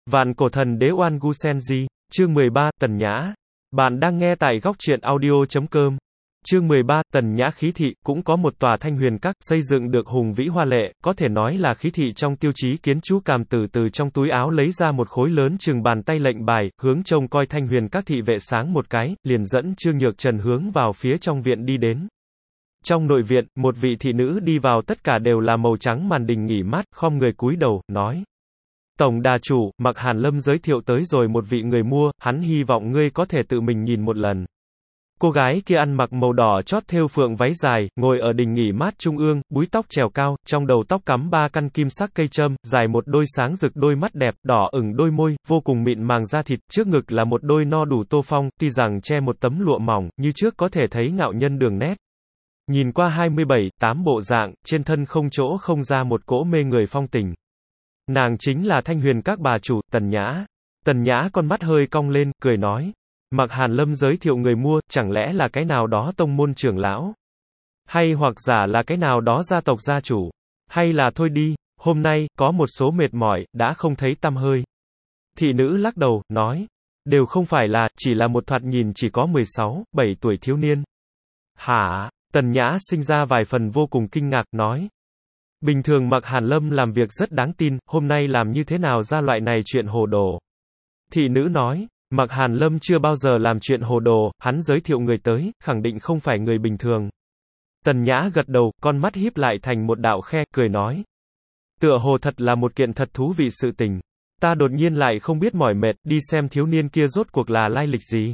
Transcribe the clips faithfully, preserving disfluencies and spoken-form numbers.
Vạn cổ thần đế Oan Gu Senji, chương mười ba, Tần Nhã. Bạn đang nghe tại góc truyện audio chấm com. Chương mười ba, Tần Nhã khí thị, cũng có một tòa Thanh Huyền Các, xây dựng được hùng vĩ hoa lệ, có thể nói là khí thị trong tiêu chí kiến trúc. Càm Tử từ trong túi áo lấy ra một khối lớn chừng bàn tay lệnh bài, hướng trông coi Thanh Huyền Các thị vệ sáng một cái, liền dẫn Trương Nhược Trần hướng vào phía trong viện đi đến. Trong nội viện, một vị thị nữ đi vào, tất cả đều là màu trắng màn đình nghỉ mát, khom người cúi đầu, nói: Tổng đà chủ, Mạc Hàn Lâm giới thiệu tới rồi một vị người mua, hắn hy vọng ngươi có thể tự mình nhìn một lần. Cô gái kia ăn mặc màu đỏ chót thêu phượng váy dài, ngồi ở đình nghỉ mát trung ương, búi tóc trèo cao, trong đầu tóc cắm ba căn kim sắc cây châm, dài một đôi sáng rực đôi mắt đẹp, đỏ ửng đôi môi, vô cùng mịn màng da thịt, trước ngực là một đôi no đủ tô phong, tuy rằng che một tấm lụa mỏng, như trước có thể thấy ngạo nhân đường nét. Nhìn qua hai mươi bảy, tám bộ dạng, trên thân không chỗ không ra một cỗ mê người phong tình. Nàng chính là Thanh Huyền Các bà chủ, Tần Nhã. Tần Nhã con mắt hơi cong lên, cười nói: Mạc Hàn Lâm giới thiệu người mua, chẳng lẽ là cái nào đó tông môn trưởng lão? Hay hoặc giả là cái nào đó gia tộc gia chủ? Hay là thôi đi, hôm nay, có một số mệt mỏi, đã không thấy tăm hơi. Thị nữ lắc đầu, nói: Đều không phải là, chỉ là một thoạt nhìn chỉ có mười sáu, bảy tuổi thiếu niên. Hả? Tần Nhã sinh ra vài phần vô cùng kinh ngạc, nói: Bình thường Mạc Hàn Lâm làm việc rất đáng tin, hôm nay làm như thế nào ra loại này chuyện hồ đồ? Thị nữ nói: Mạc Hàn Lâm chưa bao giờ làm chuyện hồ đồ, hắn giới thiệu người tới, khẳng định không phải người bình thường. Tần Nhã gật đầu, con mắt híp lại thành một đạo khe, cười nói: Tựa hồ thật là một kiện thật thú vị sự tình. Ta đột nhiên lại không biết mỏi mệt, đi xem thiếu niên kia rốt cuộc là lai lịch gì.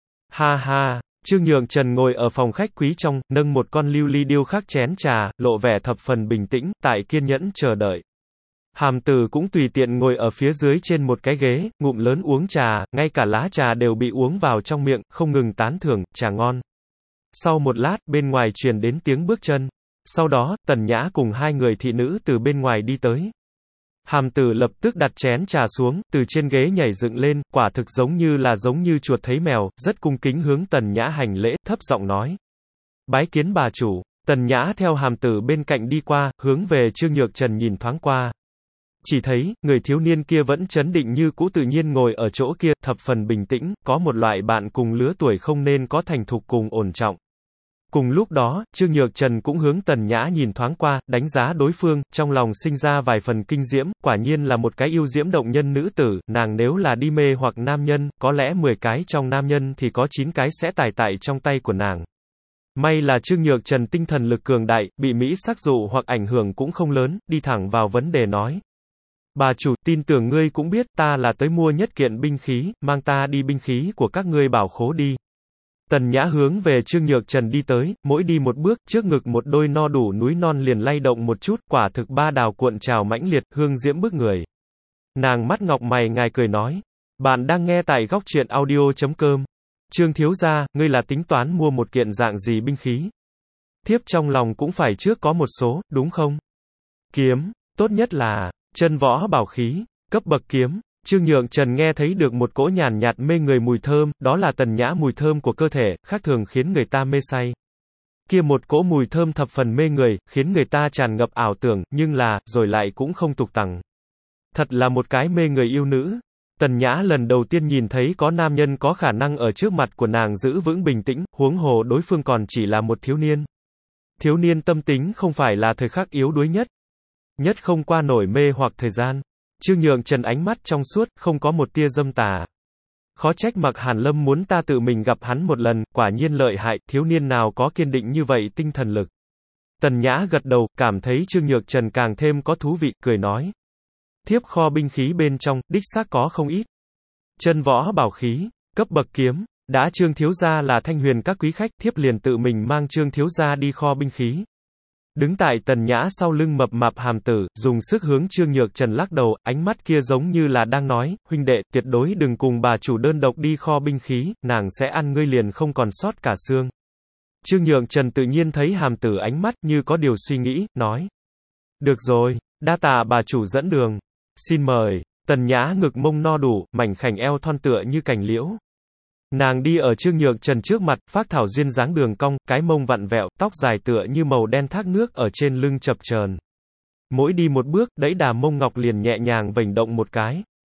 Ha ha. Trương Nhược Trần ngồi ở phòng khách quý trong, nâng một con lưu ly điêu khắc chén trà, lộ vẻ thập phần bình tĩnh, tại kiên nhẫn chờ đợi. Hàm Tử cũng tùy tiện ngồi ở phía dưới trên một cái ghế, ngụm lớn uống trà, ngay cả lá trà đều bị uống vào trong miệng, không ngừng tán thưởng, trà ngon. Sau một lát, bên ngoài truyền đến tiếng bước chân. Sau đó, Tần Nhã cùng hai người thị nữ từ bên ngoài đi tới. Hàm Tử lập tức đặt chén trà xuống, từ trên ghế nhảy dựng lên, quả thực giống như là giống như chuột thấy mèo, rất cung kính hướng Tần Nhã hành lễ, thấp giọng nói: Bái kiến bà chủ. Tần Nhã theo Hàm Tử bên cạnh đi qua, hướng về Trương Nhược Trần nhìn thoáng qua. Chỉ thấy, người thiếu niên kia vẫn trấn định như cũ tự nhiên ngồi ở chỗ kia, thập phần bình tĩnh, có một loại bạn cùng lứa tuổi không nên có thành thục cùng ổn trọng. Cùng lúc đó, Trương Nhược Trần cũng hướng Tần Nhã nhìn thoáng qua, đánh giá đối phương, trong lòng sinh ra vài phần kinh diễm, quả nhiên là một cái yêu diễm động nhân nữ tử, nàng nếu là đi mê hoặc nam nhân, có lẽ mười cái trong nam nhân thì có chín cái sẽ tải tại trong tay của nàng. May là Trương Nhược Trần tinh thần lực cường đại, bị mỹ sắc dụ hoặc ảnh hưởng cũng không lớn, đi thẳng vào vấn đề nói: Bà chủ, tin tưởng ngươi cũng biết ta là tới mua nhất kiện binh khí, mang ta đi binh khí của các ngươi bảo khố đi. Tần Nhã hướng về Trương Nhược Trần đi tới, mỗi đi một bước, trước ngực một đôi no đủ núi non liền lay động một chút, quả thực ba đào cuộn trào mãnh liệt, hương diễm bức người. Nàng mắt ngọc mày ngài cười nói: Bạn đang nghe tại góc truyện audio chấm com. Trương thiếu gia, ngươi là tính toán mua một kiện dạng gì binh khí? Thiếp trong lòng cũng phải trước có một số, đúng không? Kiếm, tốt nhất là chân võ bảo khí, cấp bậc kiếm. Trương Nhược Trần nghe thấy được một cỗ nhàn nhạt mê người mùi thơm, đó là Tần Nhã mùi thơm của cơ thể, khác thường khiến người ta mê say. Kia một cỗ mùi thơm thập phần mê người, khiến người ta tràn ngập ảo tưởng, nhưng là, rồi lại cũng không tục tằng. Thật là một cái mê người yêu nữ. Tần Nhã lần đầu tiên nhìn thấy có nam nhân có khả năng ở trước mặt của nàng giữ vững bình tĩnh, huống hồ đối phương còn chỉ là một thiếu niên. Thiếu niên tâm tính không phải là thời khắc yếu đuối nhất. Nhất không qua nổi mê hoặc thời gian. Trương Nhược Trần ánh mắt trong suốt, không có một tia dâm tà. Khó trách Mạc Hàn Lâm muốn ta tự mình gặp hắn một lần, quả nhiên lợi hại, thiếu niên nào có kiên định như vậy tinh thần lực. Tần Nhã gật đầu, cảm thấy Trương Nhược Trần càng thêm có thú vị, cười nói: Thiếp kho binh khí bên trong, đích xác có không ít. Chân võ bảo khí, cấp bậc kiếm, đã Trương thiếu gia là Thanh Huyền Các quý khách, thiếp liền tự mình mang Trương thiếu gia đi kho binh khí. Đứng tại Tần Nhã sau lưng mập mạp Hàm Tử, dùng sức hướng Trương Nhược Trần lắc đầu, ánh mắt kia giống như là đang nói: huynh đệ, tuyệt đối đừng cùng bà chủ đơn độc đi kho binh khí, nàng sẽ ăn ngươi liền không còn sót cả xương. Trương Nhược Trần tự nhiên thấy Hàm Tử ánh mắt như có điều suy nghĩ, nói: Được rồi, đa tạ bà chủ dẫn đường. Xin mời. Tần Nhã ngực mông no đủ, mảnh khảnh eo thon tựa như cành liễu. Nàng đi ở Trương Nhược Trần trước mặt, phác thảo duyên dáng đường cong, cái mông vặn vẹo, tóc dài tựa như màu đen thác nước ở trên lưng chập chờn. Mỗi đi một bước, đẫy đà mông ngọc liền nhẹ nhàng vểnh động một cái.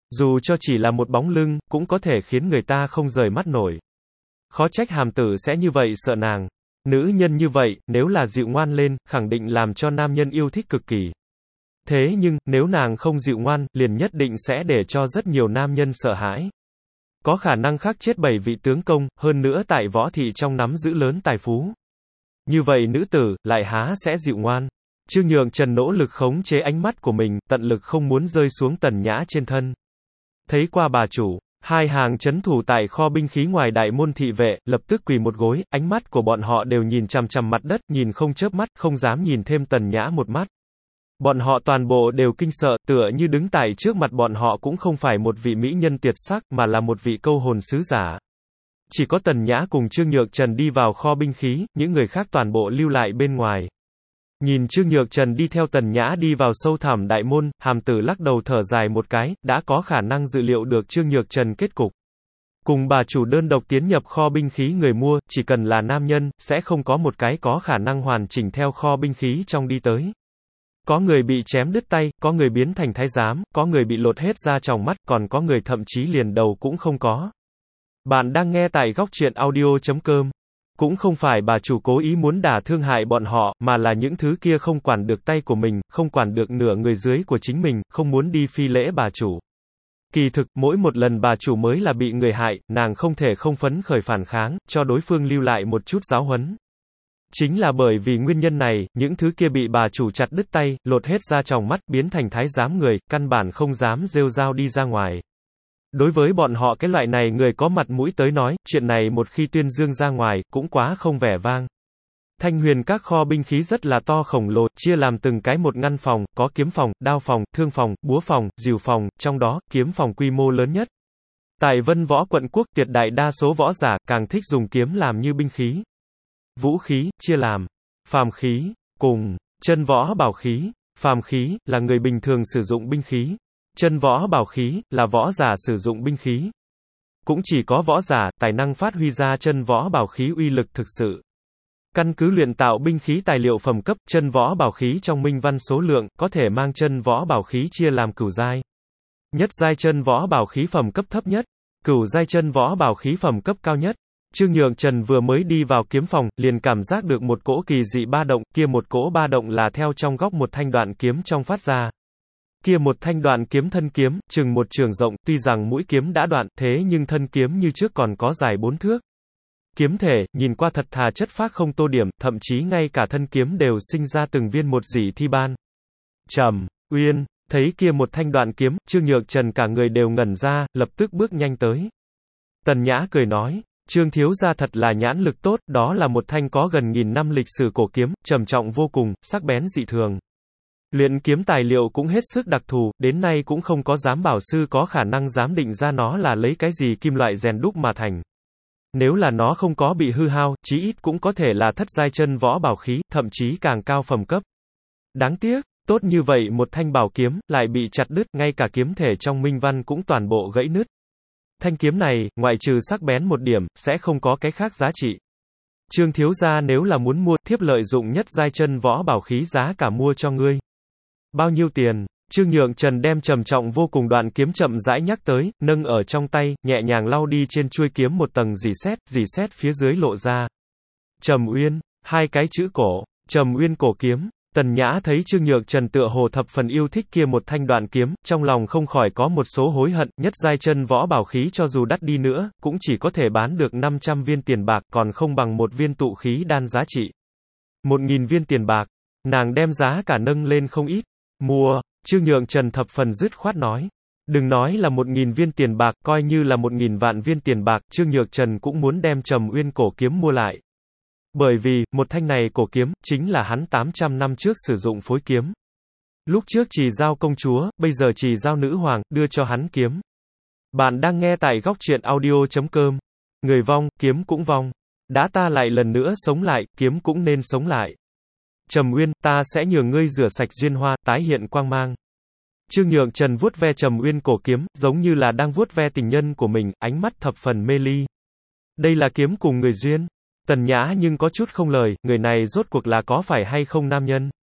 Dù cho chỉ là một bóng lưng, cũng có thể khiến người ta không rời mắt nổi. Khó trách hàm tử sẽ như vậy sợ nàng. Nữ nhân như vậy, nếu là dịu ngoan lên, khẳng định làm cho nam nhân yêu thích cực kỳ. Thế nhưng, nếu nàng không dịu ngoan, liền nhất định sẽ để cho rất nhiều nam nhân sợ hãi. Có khả năng khắc chết bảy vị tướng công, hơn nữa tại võ thị trong nắm giữ lớn tài phú. Như vậy nữ tử, lại há sẽ dịu ngoan. Trương Nhượng Trần nỗ lực khống chế ánh mắt của mình, tận lực không muốn rơi xuống Tần Nhã trên thân. Thấy qua bà chủ, hai hàng trấn thủ tại kho binh khí ngoài đại môn thị vệ, lập tức quỳ một gối, ánh mắt của bọn họ đều nhìn chằm chằm mặt đất, nhìn không chớp mắt, không dám nhìn thêm Tần Nhã một mắt. Bọn họ toàn bộ đều kinh sợ, tựa như đứng tại trước mặt bọn họ cũng không phải một vị mỹ nhân tuyệt sắc, mà là một vị câu hồn sứ giả. Chỉ có Tần Nhã cùng Trương Nhược Trần đi vào kho binh khí, những người khác toàn bộ lưu lại bên ngoài. Nhìn Trương Nhược Trần đi theo Tần Nhã đi vào sâu thẳm đại môn, hàm tử lắc đầu thở dài một cái, đã có khả năng dự liệu được Trương Nhược Trần kết cục. Cùng bà chủ đơn độc tiến nhập kho binh khí người mua, chỉ cần là nam nhân, sẽ không có một cái có khả năng hoàn chỉnh theo kho binh khí trong đi tới. Có người bị chém đứt tay, có người biến thành thái giám, có người bị lột hết da tròng mắt, còn có người thậm chí liền đầu cũng không có. Bạn đang nghe tại góc truyện audio chấm com. Cũng không phải bà chủ cố ý muốn đả thương hại bọn họ, mà là những thứ kia không quản được tay của mình, không quản được nửa người dưới của chính mình, không muốn đi phi lễ bà chủ. Kỳ thực, mỗi một lần bà chủ mới là bị người hại, nàng không thể không phấn khởi phản kháng, cho đối phương lưu lại một chút giáo huấn. Chính là bởi vì nguyên nhân này, những thứ kia bị bà chủ chặt đứt tay, lột hết da tròng mắt, biến thành thái giám người, căn bản không dám rêu rao đi ra ngoài. Đối với bọn họ cái loại này người có mặt mũi tới nói, chuyện này một khi tuyên dương ra ngoài, cũng quá không vẻ vang. Thanh Huyền các kho binh khí rất là to khổng lồ, chia làm từng cái một ngăn phòng, có kiếm phòng, đao phòng, thương phòng, búa phòng, rìu phòng, trong đó, kiếm phòng quy mô lớn nhất. Tại Vân Võ quận quốc, tuyệt đại đa số võ giả, càng thích dùng kiếm làm như binh khí. Vũ khí, chia làm phàm khí, cùng chân võ bảo khí. Phàm khí, là người bình thường sử dụng binh khí. Chân võ bảo khí, là võ giả sử dụng binh khí. Cũng chỉ có võ giả, tài năng phát huy ra chân võ bảo khí uy lực thực sự. Căn cứ luyện tạo binh khí tài liệu phẩm cấp, chân võ bảo khí trong minh văn số lượng, có thể mang chân võ bảo khí chia làm cửu giai. Nhất giai chân võ bảo khí phẩm cấp thấp nhất, cửu giai chân võ bảo khí phẩm cấp cao nhất. Trương Nhượng Trần vừa mới đi vào kiếm phòng, liền cảm giác được một cỗ kỳ dị ba động, kia một cỗ ba động là theo trong góc một thanh đoạn kiếm trong phát ra. Kia một thanh đoạn kiếm thân kiếm, chừng một trường rộng, tuy rằng mũi kiếm đã đoạn, thế nhưng thân kiếm như trước còn có dài bốn thước. Kiếm thể, nhìn qua thật thà chất phác không tô điểm, thậm chí ngay cả thân kiếm đều sinh ra từng viên một dỉ thi ban. Trầm Uyên, thấy kia một thanh đoạn kiếm, Trương Nhược Trần cả người đều ngẩn ra, lập tức bước nhanh tới. Tần Nhã cười nói, Trương thiếu gia thật là nhãn lực tốt, đó là một thanh có gần nghìn năm lịch sử cổ kiếm, trầm trọng vô cùng, sắc bén dị thường. Luyện kiếm tài liệu cũng hết sức đặc thù, đến nay cũng không có giám bảo sư có khả năng giám định ra nó là lấy cái gì kim loại rèn đúc mà thành. Nếu là nó không có bị hư hao, chí ít cũng có thể là thất giai chân võ bảo khí, thậm chí càng cao phẩm cấp. Đáng tiếc, tốt như vậy một thanh bảo kiếm, lại bị chặt đứt, ngay cả kiếm thể trong minh văn cũng toàn bộ gãy nứt. Thanh kiếm này, ngoại trừ sắc bén một điểm, sẽ không có cái khác giá trị. Trương thiếu gia nếu là muốn mua, thiếp lợi dụng nhất giai chân võ bảo khí giá cả mua cho ngươi. Bao nhiêu tiền? Trương Nhượng Trần đem trầm trọng vô cùng đoạn kiếm chậm rãi nhắc tới, nâng ở trong tay, nhẹ nhàng lau đi trên chuôi kiếm một tầng rỉ sét, rỉ sét phía dưới lộ ra. Trầm Uyên, hai cái chữ cổ, Trầm Uyên cổ kiếm. Tần Nhã thấy Trương Nhược Trần tựa hồ thập phần yêu thích kia một thanh đoạn kiếm, trong lòng không khỏi có một số hối hận, nhất giai chân võ bảo khí cho dù đắt đi nữa, cũng chỉ có thể bán được năm trăm viên tiền bạc, còn không bằng một viên tụ khí đan giá trị. Một nghìn viên tiền bạc, nàng đem giá cả nâng lên không ít. Mua, Trương Nhượng Trần thập phần dứt khoát nói. Đừng nói là một nghìn viên tiền bạc, coi như là một nghìn vạn viên tiền bạc, Trương Nhược Trần cũng muốn đem Trầm Uyên cổ kiếm mua lại. Bởi vì, một thanh này cổ kiếm, chính là hắn tám trăm năm trước sử dụng phối kiếm. Lúc trước chỉ giao công chúa, bây giờ chỉ giao nữ hoàng, đưa cho hắn kiếm. Bạn đang nghe tại góc truyện audio chấm com. Người vong, kiếm cũng vong. Đã ta lại lần nữa sống lại, kiếm cũng nên sống lại. Trầm Uyên, ta sẽ nhường ngươi rửa sạch duyên hoa, tái hiện quang mang. Trương Nhượng Trần vuốt ve Trầm Uyên cổ kiếm, giống như là đang vuốt ve tình nhân của mình, ánh mắt thập phần mê ly. Đây là kiếm cùng người duyên. Tần Nhã nhưng có chút không lời, người này rốt cuộc là có phải hay không nam nhân.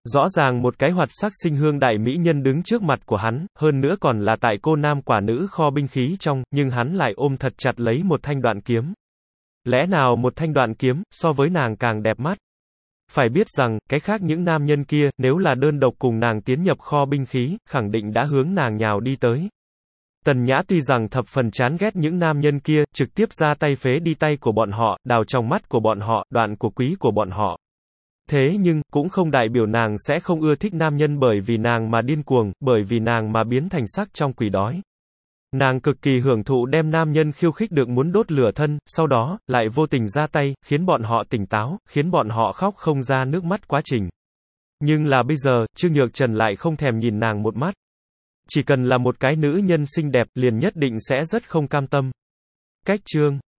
Rõ ràng một cái hoạt sắc sinh hương đại mỹ nhân đứng trước mặt của hắn, hơn nữa còn là tại cô nam quả nữ kho binh khí trong, nhưng hắn lại ôm thật chặt lấy một thanh đoạn kiếm. Lẽ nào một thanh đoạn kiếm, so với nàng càng đẹp mắt? Phải biết rằng, cái khác những nam nhân kia, nếu là đơn độc cùng nàng tiến nhập kho binh khí, khẳng định đã hướng nàng nhào đi tới. Tần Nhã tuy rằng thập phần chán ghét những nam nhân kia, trực tiếp ra tay phế đi tay của bọn họ, đào trong mắt của bọn họ, đoạn của quý của bọn họ. Thế nhưng, cũng không đại biểu nàng sẽ không ưa thích nam nhân bởi vì nàng mà điên cuồng, bởi vì nàng mà biến thành sắc trong quỷ đói. Nàng cực kỳ hưởng thụ đem nam nhân khiêu khích được muốn đốt lửa thân, sau đó, lại vô tình ra tay, khiến bọn họ tỉnh táo, khiến bọn họ khóc không ra nước mắt quá trình. Nhưng là bây giờ, Trương Nhược Trần lại không thèm nhìn nàng một mắt. Chỉ cần là một cái nữ nhân xinh đẹp, liền nhất định sẽ rất không cam tâm. Cách chương